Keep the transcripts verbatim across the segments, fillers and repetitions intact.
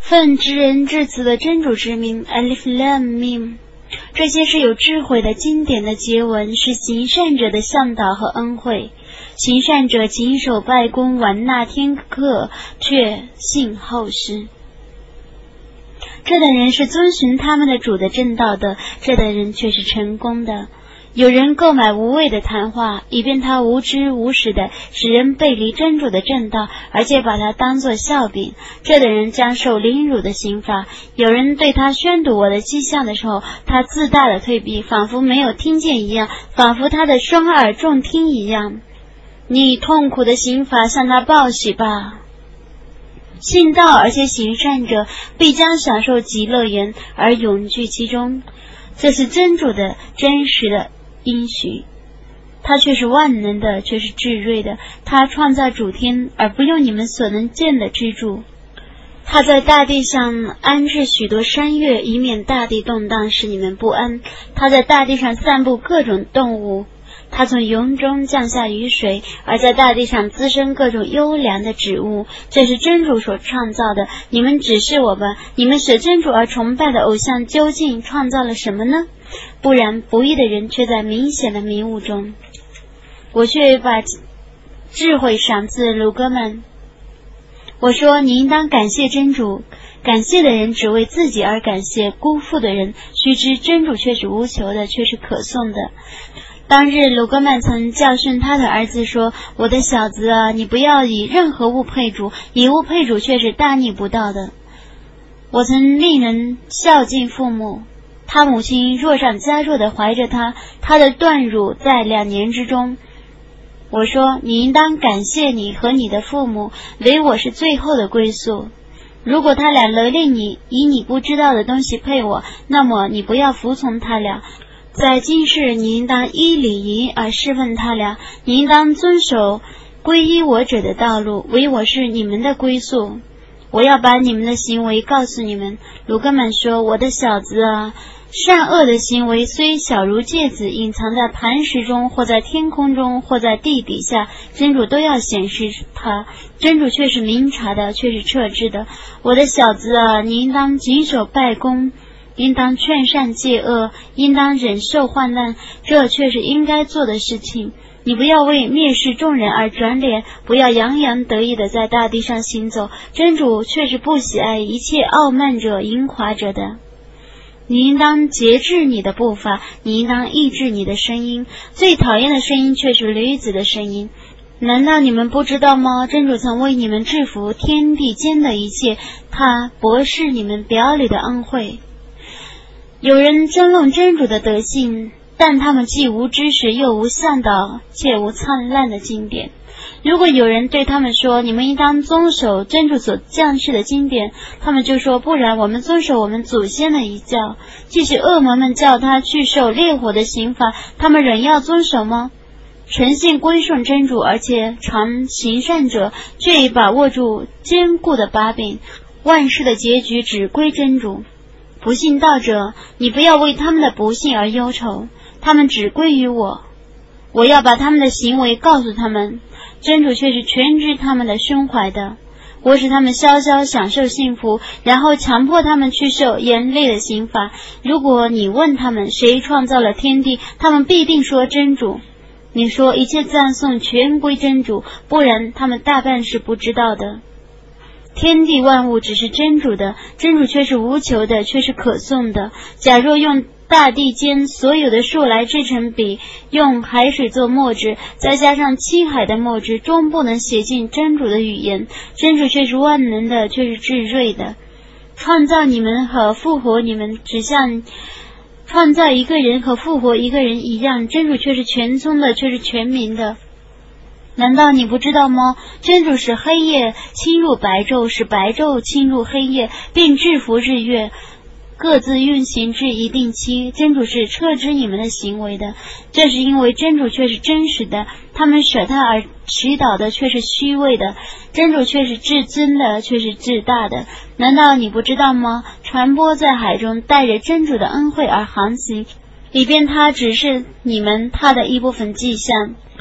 奉至仁至慈的真主之名 Alif Lam Mim， 这些是有智慧的经典的结文，是行善者的向导和恩惠。行善者谨守拜功，完纳天课，却信后世。这等人是遵循他们的主的正道的，这等人却是成功的。有人购买无谓的谈话，以便他无知无识的使人背离真主的正道，而且把他当作笑柄，这等人将受凌辱的刑罚。有人对他宣读我的迹象的时候，他自大的退避，仿佛没有听见一样，仿佛他的双耳重听一样。你以痛苦的刑罚向他报喜吧。信道而且行善者必将享受极乐园而永居其中，这是真主的真实的应许。他却是万能的，却是至睿的，他创造主天而不用你们所能见的支柱。他在大地上安置许多山岳，以免大地动荡使你们不安。他在大地上散布各种动物，他从云中降下雨水，而在大地上滋生各种优良的植物，这是真主所创造的。你们指示我吧，你们舍真主而崇拜的偶像究竟创造了什么呢？不然不义的人却在明显的迷雾中。我却把智慧赏赐鲁哥们。我说你应当感谢真主，感谢的人只为自己而感谢，辜负的人须知真主却是无求的，却是可颂的。当日鲁格曼曾教训他的儿子说，我的小子啊，你不要以任何物配主，以物配主却是大逆不道的。我曾令人孝敬父母，他母亲弱上加弱的怀着他，他的断乳在两年之中。我说你应当感谢你和你的父母，唯我是最后的归宿。如果他俩勒令你以你不知道的东西配我，那么你不要服从他俩。在今世你应当依礼仪而侍奉他俩，你应当遵守皈依我者的道路，唯我是你们的归宿。我要把你们的行为告诉你们。鲁格曼说，我的小子啊，善恶的行为虽小如芥子，隐藏在磐石中，或在天空中，或在地底下，真主都要显示它。真主却是明察的，却是彻知的。我的小子啊，你应当谨守拜功，应当劝善戒恶，应当忍受患难，这却是应该做的事情。你不要为蔑视众人而转脸，不要洋洋得意的在大地上行走，真主却是不喜爱一切傲慢者、淫华者的。你应当节制你的步伐，你应当抑制你的声音，最讨厌的声音却是驴子的声音。难道你们不知道吗？真主曾为你们制服天地间的一切，他博视你们表里的恩惠。有人争论真主的德性，但他们既无知识又无向导，且无灿烂的经典。如果有人对他们说，你们应当遵守真主所降世的经典，他们就说，不然我们遵守我们祖先的遗教。即使恶魔们叫他去受烈火的刑罚，他们仍要遵守吗？诚信归顺真主而且常行善者，却已把握住坚固的把柄，万事的结局只归真主。不信道者，你不要为他们的不幸而忧愁，他们只归于我。我要把他们的行为告诉他们，真主却是全知他们的胸怀的。我使他们稍稍享受幸福，然后强迫他们去受严厉的刑罚。如果你问他们谁创造了天地，他们必定说真主。你说一切赞颂全归真主，不然他们大半是不知道的。天地万物只是真主的，真主却是无求的，却是可颂的。假若用大地间所有的树来制成笔，用海水做墨汁，再加上七海的墨汁，终不能写进真主的语言。真主却是万能的，却是至睿的。创造你们和复活你们，只像创造一个人和复活一个人一样，真主却是全聪的，却是全明的。难道你不知道吗？真主使黑夜侵入白昼，使白昼侵入黑夜，并制服日月，各自运行至一定期。真主是撤知你们的行为的，这是因为真主却是真实的，他们舍他而祈祷的却是虚伪的。真主却是至尊的，却是至大的。难道你不知道吗？船舶在海中带着真主的恩惠而航行，以便他指示你们他的一部分迹象。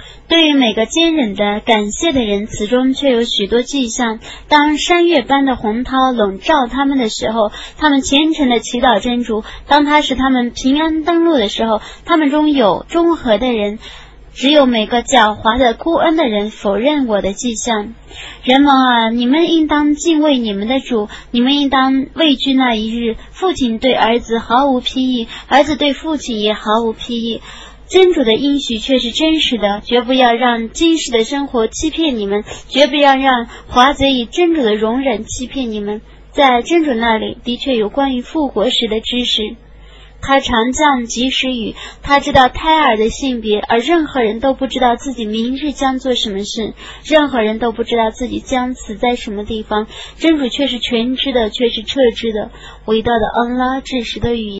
对于每个坚忍的感谢的人，此中却有许多迹象。当山岳般的洪涛笼罩他们的时候，他们虔诚的祈祷真主；当他使他们平安登陆的时候，他们中有中和的人。只有每个狡猾的哭恩的人否认我的迹象。人们啊，你们应当敬畏你们的主，你们应当畏惧那一日，父亲对儿子毫无裨益，儿子对父亲也毫无裨益。真主的应许却是真实的，绝不要让今世的生活欺骗你们，绝不要让华贼以真主的容忍欺骗你们。在真主那里的确有关于复活时的知识，他常降及时雨，他知道胎儿的性别，而任何人都不知道自己明日将做什么事，任何人都不知道自己将死在什么地方。真主却是全知的，却是彻知的。伟大的安拉至实的语言。